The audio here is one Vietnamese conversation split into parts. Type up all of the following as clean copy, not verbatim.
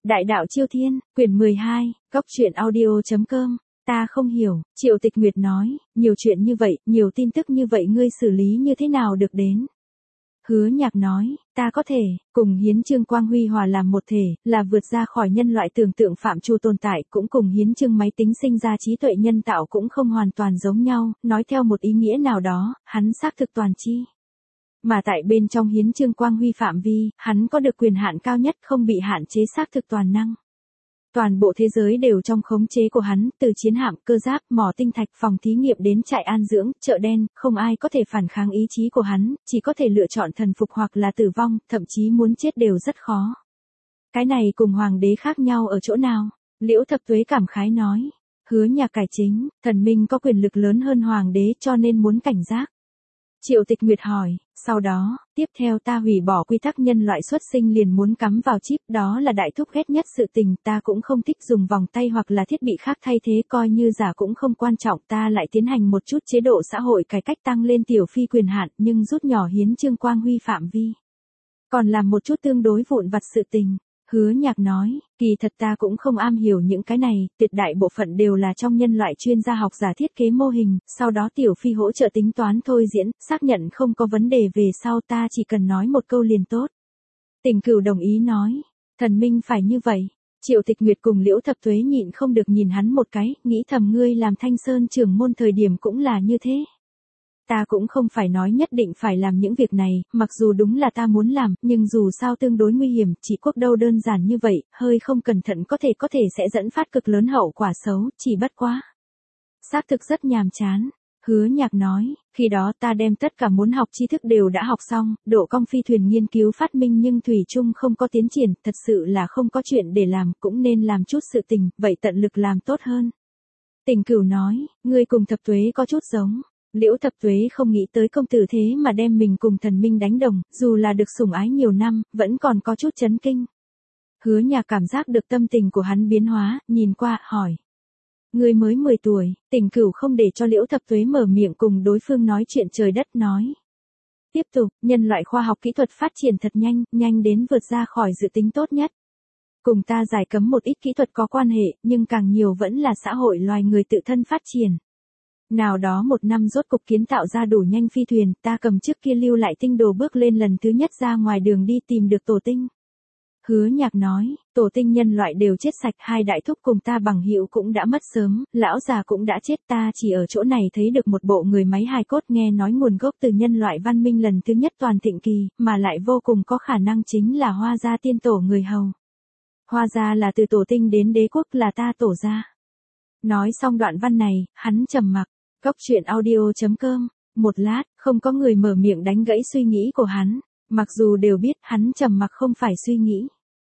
Đại đạo Chiêu Thiên, quyển 12, Cốc truyện audio.com. Ta không hiểu, Triệu Tịch Nguyệt nói, nhiều chuyện như vậy, nhiều tin tức như vậy ngươi xử lý như thế nào được đến? Hứa Nhạc nói, ta có thể, cùng Hiến Chương Quang Huy hòa làm một thể, là vượt ra khỏi nhân loại tưởng tượng phạm trù tồn tại, cũng cùng Hiến Chương máy tính sinh ra trí tuệ nhân tạo cũng không hoàn toàn giống nhau, nói theo một ý nghĩa nào đó, hắn xác thực toàn chi. Mà tại bên trong Hiến Chương Quang Huy phạm vi, hắn có được quyền hạn cao nhất không bị hạn chế xác thực toàn năng. Toàn bộ thế giới đều trong khống chế của hắn, từ chiến hạm, cơ giáp, mỏ tinh thạch, phòng thí nghiệm đến trại an dưỡng, chợ đen, không ai có thể phản kháng ý chí của hắn, chỉ có thể lựa chọn thần phục hoặc là tử vong, thậm chí muốn chết đều rất khó. Cái này cùng hoàng đế khác nhau ở chỗ nào? Liễu Thập Tuế cảm khái nói. Hứa Nhạc cải chính, thần minh có quyền lực lớn hơn hoàng đế cho nên muốn cảnh giác. Triệu Tịch Nguyệt hỏi, sau đó, tiếp theo ta hủy bỏ quy tắc nhân loại xuất sinh liền muốn cắm vào chip, đó là đại thúc ghét nhất sự tình, ta cũng không thích dùng vòng tay hoặc là thiết bị khác thay thế, coi như giả cũng không quan trọng, ta lại tiến hành một chút chế độ xã hội cải cách tăng lên tiểu phi quyền hạn, nhưng rút nhỏ Hiến Chương Quang Huy phạm vi. Còn làm một chút tương đối vụn vặt sự tình. Hứa Nhạc nói, kỳ thật ta cũng không am hiểu những cái này, tuyệt đại bộ phận đều là trong nhân loại chuyên gia học giả thiết kế mô hình, sau đó tiểu phi hỗ trợ tính toán thôi diễn, xác nhận không có vấn đề về sau ta chỉ cần nói một câu liền tốt. Tình Cửu đồng ý nói, thần minh phải như vậy. Triệu Tịch Nguyệt cùng Liễu Thập Tuế nhịn không được nhìn hắn một cái, nghĩ thầm ngươi làm Thanh Sơn trưởng môn thời điểm cũng là như thế. Ta cũng không phải nói nhất định phải làm những việc này, mặc dù đúng là ta muốn làm, nhưng dù sao tương đối nguy hiểm, chỉ quốc đâu đơn giản như vậy, hơi không cẩn thận có thể sẽ dẫn phát cực lớn hậu quả xấu, chỉ bất quá. Xác thực rất nhàm chán. Hứa Nhạc nói, khi đó ta đem tất cả muốn học tri thức đều đã học xong, độ cong phi thuyền nghiên cứu phát minh nhưng thủy chung không có tiến triển, thật sự là không có chuyện để làm, cũng nên làm chút sự tình, vậy tận lực làm tốt hơn. Tình Cửu nói, ngươi cùng Thập Tuế có chút giống. Liễu Thập Tuế không nghĩ tới công tử thế mà đem mình cùng thần minh đánh đồng, dù là được sủng ái nhiều năm, vẫn còn có chút chấn kinh. Hứa Nhạc cảm giác được tâm tình của hắn biến hóa, nhìn qua, hỏi. Người mới 10 tuổi, Tình Cửu không để cho Liễu Thập Tuế mở miệng cùng đối phương nói chuyện trời đất nói. Tiếp tục, nhân loại khoa học kỹ thuật phát triển thật nhanh, nhanh đến vượt ra khỏi dự tính tốt nhất. Cùng ta giải cấm một ít kỹ thuật có quan hệ, nhưng càng nhiều vẫn là xã hội loài người tự thân phát triển. Nào đó một năm rốt cục kiến tạo ra đủ nhanh phi thuyền, ta cầm trước kia lưu lại tinh đồ bước lên lần thứ nhất ra ngoài đường đi tìm được tổ tinh. Hứa Nhạc nói, tổ tinh nhân loại đều chết sạch, hai đại thúc cùng ta bằng hữu cũng đã mất sớm, lão già cũng đã chết, ta chỉ ở chỗ này thấy được một bộ người máy hài cốt, nghe nói nguồn gốc từ nhân loại văn minh lần thứ nhất toàn thịnh kỳ, mà lại vô cùng có khả năng chính là Hoa gia tiên tổ người hầu. Hoa gia là từ tổ tinh đến đế quốc là ta tổ gia. Nói xong đoạn văn này, hắn trầm mặc. Cốc truyện audio.com. Một lát, không có người mở miệng đánh gãy suy nghĩ của hắn. Mặc dù đều biết hắn trầm mặc không phải suy nghĩ.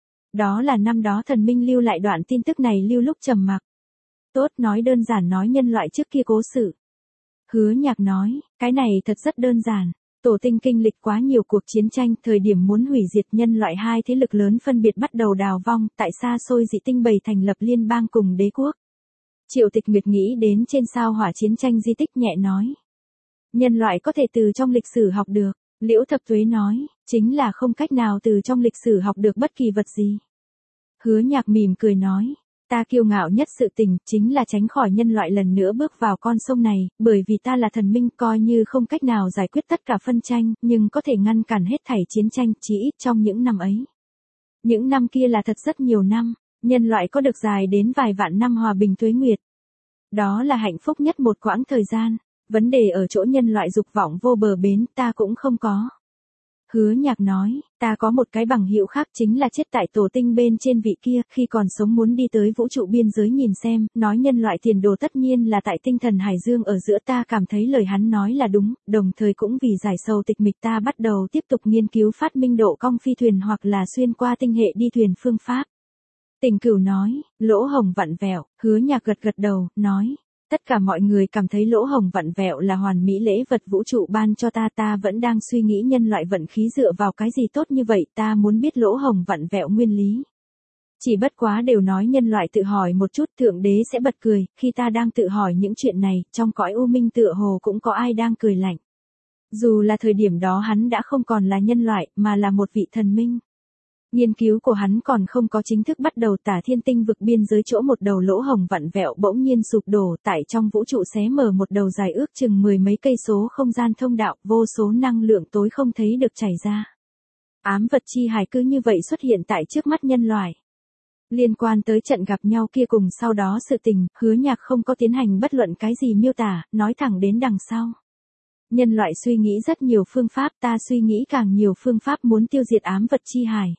Đó là năm đó thần minh lưu lại đoạn tin tức này lưu lúc trầm mặc. Tốt, nói đơn giản nói nhân loại trước kia cố sự. Hứa Nhạc nói, cái này thật rất đơn giản. Tổ tinh kinh lịch quá nhiều cuộc chiến tranh, thời điểm muốn hủy diệt nhân loại hai thế lực lớn phân biệt bắt đầu đào vong, tại xa xôi dị tinh bầy thành lập liên bang cùng đế quốc. Triệu Tịch Nguyệt nghĩ đến trên sao hỏa chiến tranh di tích nhẹ nói. Nhân loại có thể từ trong lịch sử học được. Liễu Thập Tuế nói, chính là không cách nào từ trong lịch sử học được bất kỳ vật gì. Hứa Nhạc mỉm cười nói, ta kiêu ngạo nhất sự tình chính là tránh khỏi nhân loại lần nữa bước vào con sông này, bởi vì ta là thần minh coi như không cách nào giải quyết tất cả phân tranh, nhưng có thể ngăn cản hết thảy chiến tranh, chỉ ít trong những năm ấy. Những năm kia là thật rất nhiều năm. Nhân loại có được dài đến vài vạn năm hòa bình tuế nguyệt. Đó là hạnh phúc nhất một quãng thời gian. Vấn đề ở chỗ nhân loại dục vọng vô bờ bến, ta cũng không có. Hứa Nhạc nói, ta có một cái bằng hữu khác chính là chết tại tổ tinh bên trên vị kia, khi còn sống muốn đi tới vũ trụ biên giới nhìn xem, nói nhân loại tiền đồ tất nhiên là tại tinh thần hải dương ở giữa, ta cảm thấy lời hắn nói là đúng, đồng thời cũng vì giải sầu tịch mịch ta bắt đầu tiếp tục nghiên cứu phát minh độ cong phi thuyền hoặc là xuyên qua tinh hệ đi thuyền phương pháp. Tình Cửu nói, lỗ hổng vặn vẹo. Hứa Nhạc gật gật đầu, nói, tất cả mọi người cảm thấy lỗ hổng vặn vẹo là hoàn mỹ lễ vật vũ trụ ban cho ta, ta vẫn đang suy nghĩ nhân loại vận khí dựa vào cái gì tốt như vậy, ta muốn biết lỗ hổng vặn vẹo nguyên lý. Chỉ bất quá đều nói nhân loại tự hỏi một chút, thượng đế sẽ bật cười, khi ta đang tự hỏi những chuyện này, trong cõi u minh tựa hồ cũng có ai đang cười lạnh. Dù là thời điểm đó hắn đã không còn là nhân loại, mà là một vị thần minh. Nghiên cứu của hắn còn không có chính thức bắt đầu, Tả Thiên Tinh vực biên giới chỗ một đầu lỗ hồng vặn vẹo bỗng nhiên sụp đổ, tại trong vũ trụ xé mở một đầu dài ước chừng 10 mấy cây số không gian thông đạo, vô số năng lượng tối không thấy được chảy ra. Ám vật chi hải cứ như vậy xuất hiện tại trước mắt nhân loại. Liên quan tới trận gặp nhau kia cùng sau đó sự tình, Hứa Nhạc không có tiến hành bất luận cái gì miêu tả, nói thẳng đến đằng sau. Nhân loại suy nghĩ rất nhiều phương pháp, ta suy nghĩ càng nhiều phương pháp muốn tiêu diệt ám vật chi hải.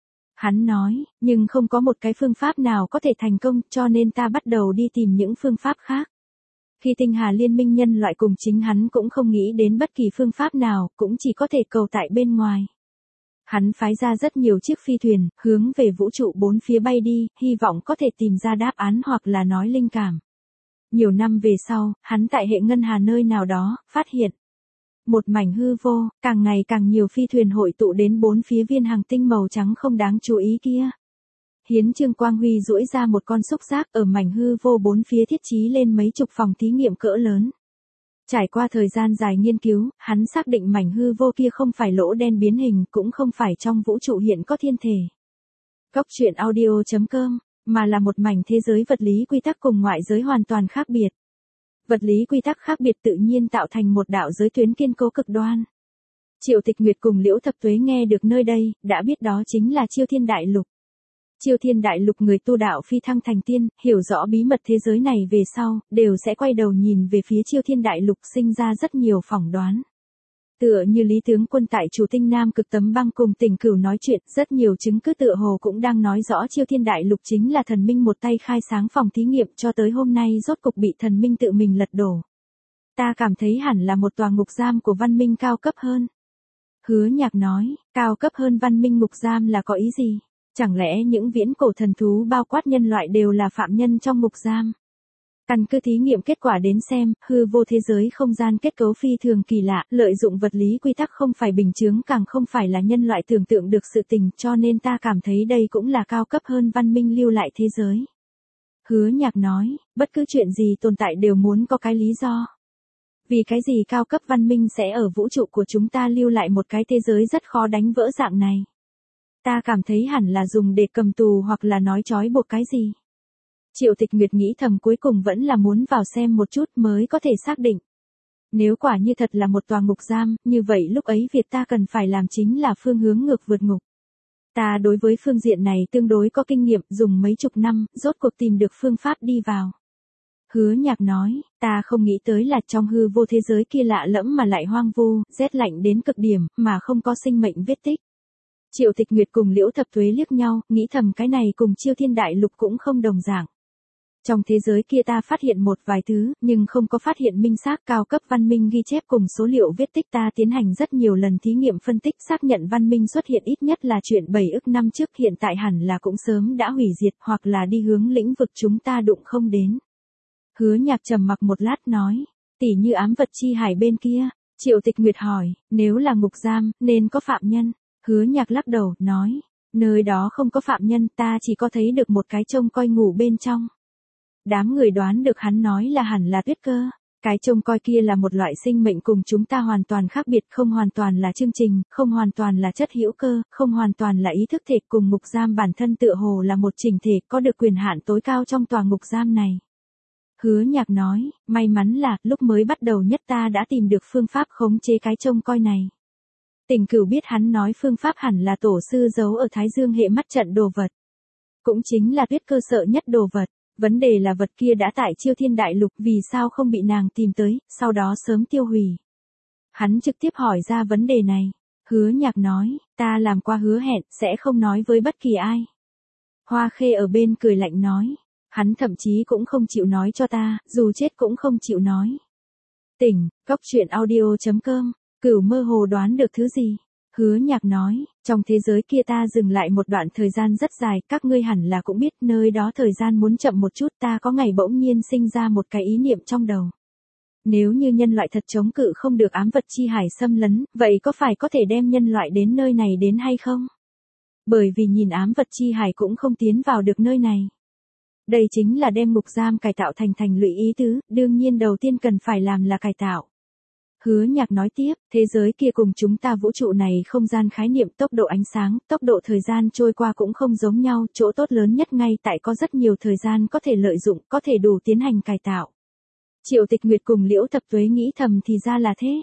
Hắn nói, nhưng không có một cái phương pháp nào có thể thành công, cho nên ta bắt đầu đi tìm những phương pháp khác. Khi tinh hà liên minh nhân loại cùng chính hắn cũng không nghĩ đến bất kỳ phương pháp nào, cũng chỉ có thể cầu tại bên ngoài. Hắn phái ra rất nhiều chiếc phi thuyền, hướng về vũ trụ bốn phía bay đi, hy vọng có thể tìm ra đáp án hoặc là nói linh cảm. Nhiều năm về sau, hắn tại hệ ngân hà nơi nào đó, phát hiện. Một mảnh hư vô, càng ngày càng nhiều phi thuyền hội tụ đến bốn phía viên hành tinh màu trắng không đáng chú ý kia. Hiến Trương Quang Huy duỗi ra một con xúc giác ở mảnh hư vô bốn phía thiết trí lên mấy chục phòng thí nghiệm cỡ lớn. Trải qua thời gian dài nghiên cứu, hắn xác định mảnh hư vô kia không phải lỗ đen biến hình, cũng không phải trong vũ trụ hiện có thiên thể. Cốc truyện audio.com, mà là một mảnh thế giới vật lý quy tắc cùng ngoại giới hoàn toàn khác biệt. Vật lý quy tắc khác biệt tự nhiên tạo thành một đạo giới tuyến kiên cố cực đoan. Triệu Tịch Nguyệt cùng Liễu Thập Tuế nghe được nơi đây, đã biết đó chính là Chiêu Thiên Đại Lục. Chiêu Thiên Đại Lục người tu đạo phi thăng thành tiên, hiểu rõ bí mật thế giới này về sau, đều sẽ quay đầu nhìn về phía Chiêu Thiên Đại Lục, sinh ra rất nhiều phỏng đoán. Tựa như Lý tướng quân tại Chủ Tinh Nam Cực Tấm Băng cùng Tình Cửu nói chuyện, rất nhiều chứng cứ tựa hồ cũng đang nói rõ Chiêu Thiên Đại Lục chính là thần minh một tay khai sáng phòng thí nghiệm, cho tới hôm nay rốt cục bị thần minh tự mình lật đổ. Ta cảm thấy hẳn là một tòa ngục giam của văn minh cao cấp hơn. Hứa Nhạc nói, cao cấp hơn văn minh ngục giam là có ý gì? Chẳng lẽ những viễn cổ thần thú bao quát nhân loại đều là phạm nhân trong ngục giam? Căn cứ thí nghiệm kết quả đến xem, hư vô thế giới không gian kết cấu phi thường kỳ lạ, lợi dụng vật lý quy tắc không phải bình chướng, càng không phải là nhân loại tưởng tượng được sự tình, cho nên ta cảm thấy đây cũng là cao cấp hơn văn minh lưu lại thế giới. Hứa Nhạc nói, bất cứ chuyện gì tồn tại đều muốn có cái lý do. Vì cái gì cao cấp văn minh sẽ ở vũ trụ của chúng ta lưu lại một cái thế giới rất khó đánh vỡ dạng này? Ta cảm thấy hẳn là dùng để cầm tù hoặc là nói trói buộc cái gì. Triệu Tịch Nguyệt nghĩ thầm cuối cùng vẫn là muốn vào xem một chút mới có thể xác định. Nếu quả như thật là một tòa ngục giam, như vậy lúc ấy việc ta cần phải làm chính là phương hướng ngược vượt ngục. Ta đối với phương diện này tương đối có kinh nghiệm, dùng mấy chục năm, rốt cuộc tìm được phương pháp đi vào. Hứa Nhạc nói, ta không nghĩ tới là trong hư vô thế giới kia lạ lẫm mà lại hoang vu, rét lạnh đến cực điểm, mà không có sinh mệnh vết tích. Triệu Tịch Nguyệt cùng Liễu Thập Tuế liếc nhau, nghĩ thầm cái này cùng Chiêu Thiên Đại Lục cũng không đồng dạng. Trong thế giới kia ta phát hiện một vài thứ, nhưng không có phát hiện minh xác cao cấp văn minh ghi chép cùng số liệu vết tích, ta tiến hành rất nhiều lần thí nghiệm phân tích xác nhận văn minh xuất hiện ít nhất là chuyện 7 ức năm trước, hiện tại hẳn là cũng sớm đã hủy diệt hoặc là đi hướng lĩnh vực chúng ta đụng không đến. Hứa Nhạc trầm mặc một lát nói, tỉ như ám vật chi hải bên kia. Triệu Tịch Nguyệt hỏi, nếu là ngục giam, nên có phạm nhân. Hứa Nhạc lắc đầu, nói, nơi đó không có phạm nhân, ta chỉ có thấy được một cái trông coi ngủ bên trong. Đám người đoán được hắn nói là hẳn là Tuyết Cơ. Cái trông coi kia là một loại sinh mệnh cùng chúng ta hoàn toàn khác biệt, không hoàn toàn là chương trình, không hoàn toàn là chất hữu cơ, không hoàn toàn là ý thức thể, cùng ngục giam bản thân tựa hồ là một chỉnh thể, có được quyền hạn tối cao trong tòa ngục giam này. Hứa Nhạc nói, may mắn là, lúc mới bắt đầu nhất ta đã tìm được phương pháp khống chế cái trông coi này. Tình Cửu biết hắn nói phương pháp hẳn là tổ sư giấu ở Thái Dương hệ mắt trận đồ vật. Cũng chính là Tuyết Cơ sợ nhất đồ vật. Vấn đề là vật kia đã tại Chiêu Thiên Đại Lục, vì sao không bị nàng tìm tới, sau đó sớm tiêu hủy. Hắn trực tiếp hỏi ra vấn đề này. Hứa Nhạc nói, ta làm qua hứa hẹn, sẽ không nói với bất kỳ ai. Hoa Khê ở bên cười lạnh nói, hắn thậm chí cũng không chịu nói cho ta, dù chết cũng không chịu nói. Tỉnh, cốc truyện audio.com, Cửu mơ hồ đoán được thứ gì? Hứa Nhạc nói, trong thế giới kia ta dừng lại một đoạn thời gian rất dài, các ngươi hẳn là cũng biết nơi đó thời gian muốn chậm một chút, ta có ngày bỗng nhiên sinh ra một cái ý niệm trong đầu. Nếu như nhân loại thật chống cự không được ám vật chi hải xâm lấn, vậy có phải có thể đem nhân loại đến nơi này đến hay không? Bởi vì nhìn ám vật chi hải cũng không tiến vào được nơi này. Đây chính là đem ngục giam cải tạo thành thành lũy ý tứ, đương nhiên đầu tiên cần phải làm là cải tạo. Hứa Nhạc nói tiếp, thế giới kia cùng chúng ta vũ trụ này không gian khái niệm tốc độ ánh sáng, tốc độ thời gian trôi qua cũng không giống nhau, chỗ tốt lớn nhất ngay tại có rất nhiều thời gian có thể lợi dụng, có thể đủ tiến hành cải tạo. Triệu Tịch Nguyệt cùng Liễu Thập Tuế nghĩ thầm thì ra là thế.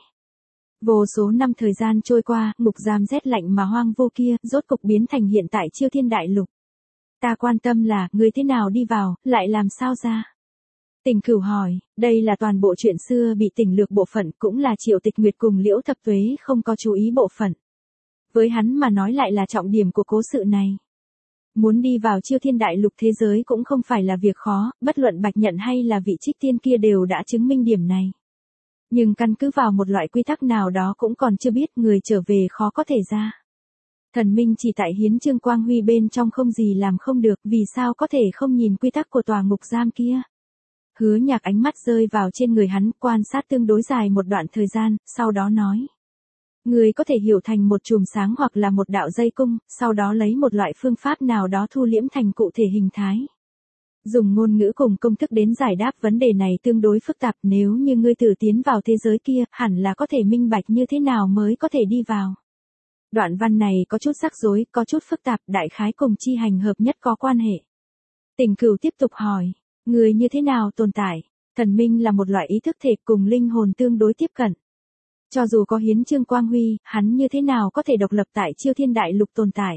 Vô số năm thời gian trôi qua, ngục giam rét lạnh mà hoang vô kia, rốt cục biến thành hiện tại Chiêu Thiên Đại Lục. Ta quan tâm là, người thế nào đi vào, lại làm sao ra? Tình Cửu hỏi, đây là toàn bộ chuyện xưa bị tỉnh lược bộ phận, cũng là Triệu Tịch Nguyệt cùng Liễu Thập Tuế không có chú ý bộ phận. Với hắn mà nói lại là trọng điểm của cố sự này. Muốn đi vào Chiêu Thiên Đại Lục thế giới cũng không phải là việc khó, bất luận Bạch Nhận hay là vị Trích Tiên kia đều đã chứng minh điểm này. Nhưng căn cứ vào một loại quy tắc nào đó cũng còn chưa biết, người trở về khó có thể ra. Thần minh chỉ tại hiến chương quang huy bên trong không gì làm không được, vì sao có thể không nhìn quy tắc của tòa ngục giam kia. Hứa Nhạc ánh mắt rơi vào trên người hắn, quan sát tương đối dài một đoạn thời gian, sau đó nói. Người có thể hiểu thành một chùm sáng hoặc là một đạo dây cung, sau đó lấy một loại phương pháp nào đó thu liễm thành cụ thể hình thái. Dùng ngôn ngữ cùng công thức đến giải đáp vấn đề này tương đối phức tạp, nếu như ngươi tự tiến vào thế giới kia, hẳn là có thể minh bạch như thế nào mới có thể đi vào. Đoạn văn này có chút rắc rối, có chút phức tạp, đại khái cùng chi hành hợp nhất có quan hệ. Tình Cửu tiếp tục hỏi, người như thế nào tồn tại? Thần minh là một loại ý thức thể cùng linh hồn tương đối tiếp cận. Cho dù có hiến chương quang huy, hắn như thế nào có thể độc lập tại Chiêu Thiên Đại Lục tồn tại?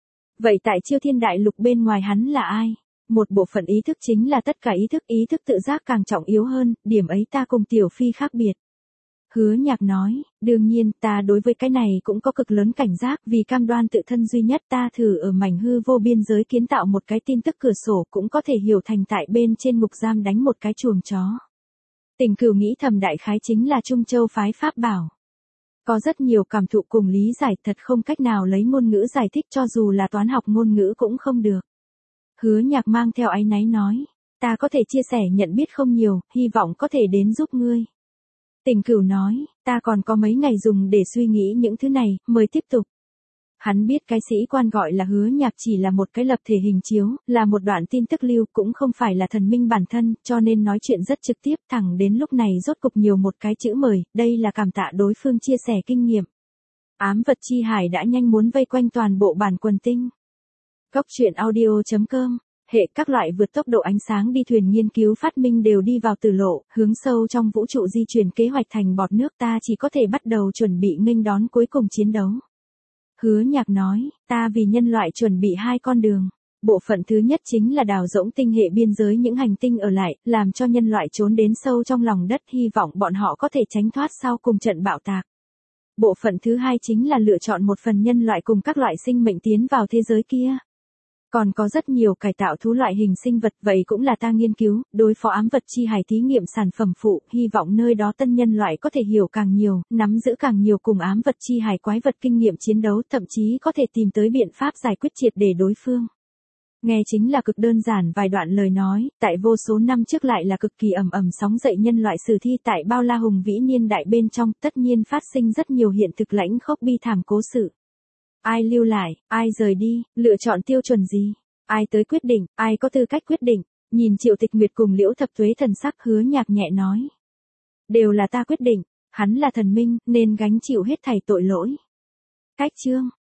Vậy tại Chiêu Thiên Đại Lục bên ngoài hắn là ai? Một bộ phận ý thức chính là tất cả ý thức tự giác càng trọng yếu hơn, điểm ấy ta cùng Tiểu Phi khác biệt. Hứa Nhạc nói, đương nhiên ta đối với cái này cũng có cực lớn cảnh giác, vì cam đoan tự thân duy nhất ta thử ở mảnh hư vô biên giới kiến tạo một cái tin tức cửa sổ, cũng có thể hiểu thành tại bên trên ngục giam đánh một cái chuồng chó. Tình Cửu nghĩ thầm đại khái chính là Trung Châu phái pháp bảo. Có rất nhiều cảm thụ cùng lý giải, thật không cách nào lấy ngôn ngữ giải thích, cho dù là toán học ngôn ngữ cũng không được. Hứa Nhạc mang theo áy náy nói, ta có thể chia sẻ nhận biết không nhiều, hy vọng có thể đến giúp ngươi. Tình Cửu nói, ta còn có mấy ngày dùng để suy nghĩ những thứ này, mời tiếp tục. Hắn biết cái sĩ quan gọi là Hứa Nhạc chỉ là một cái lập thể hình chiếu, là một đoạn tin tức lưu, cũng không phải là thần minh bản thân, cho nên nói chuyện rất trực tiếp, thẳng đến lúc này rốt cục nhiều một cái chữ mời, đây là cảm tạ đối phương chia sẻ kinh nghiệm. Ám vật chi hải đã nhanh muốn vây quanh toàn bộ bản quần tinh. Góc truyện audio.com, hệ các loại vượt tốc độ ánh sáng đi thuyền nghiên cứu phát minh đều đi vào tử lộ, hướng sâu trong vũ trụ di chuyển kế hoạch thành bọt nước, ta chỉ có thể bắt đầu chuẩn bị nghênh đón cuối cùng chiến đấu. Hứa Nhạc nói, ta vì nhân loại chuẩn bị hai con đường. Bộ phận thứ nhất chính là đào rỗng tinh hệ biên giới những hành tinh ở lại, làm cho nhân loại trốn đến sâu trong lòng đất, hy vọng bọn họ có thể tránh thoát sau cùng trận bạo tạc. Bộ phận thứ hai chính là lựa chọn một phần nhân loại cùng các loại sinh mệnh tiến vào thế giới kia. Còn có rất nhiều cải tạo thú loại hình sinh vật, vậy cũng là ta nghiên cứu, đối phó ám vật chi hải thí nghiệm sản phẩm phụ, hy vọng nơi đó tân nhân loại có thể hiểu càng nhiều, nắm giữ càng nhiều cùng ám vật chi hải quái vật kinh nghiệm chiến đấu, thậm chí có thể tìm tới biện pháp giải quyết triệt để đối phương. Nghe chính là cực đơn giản vài đoạn lời nói, tại vô số năm trước lại là cực kỳ ầm sóng dậy nhân loại sử thi tại bao la hùng vĩ niên đại bên trong, tất nhiên phát sinh rất nhiều hiện thực lãnh khốc bi thảm cố sự. Ai lưu lại, ai rời đi, lựa chọn tiêu chuẩn gì? Ai tới quyết định, ai có tư cách quyết định? Nhìn Triệu Tịch Nguyệt cùng Liễu Thập Tuế thần sắc, Hứa Nhạc nhẹ nói. Đều là ta quyết định, hắn là thần minh, nên gánh chịu hết thảy tội lỗi. Cách chương.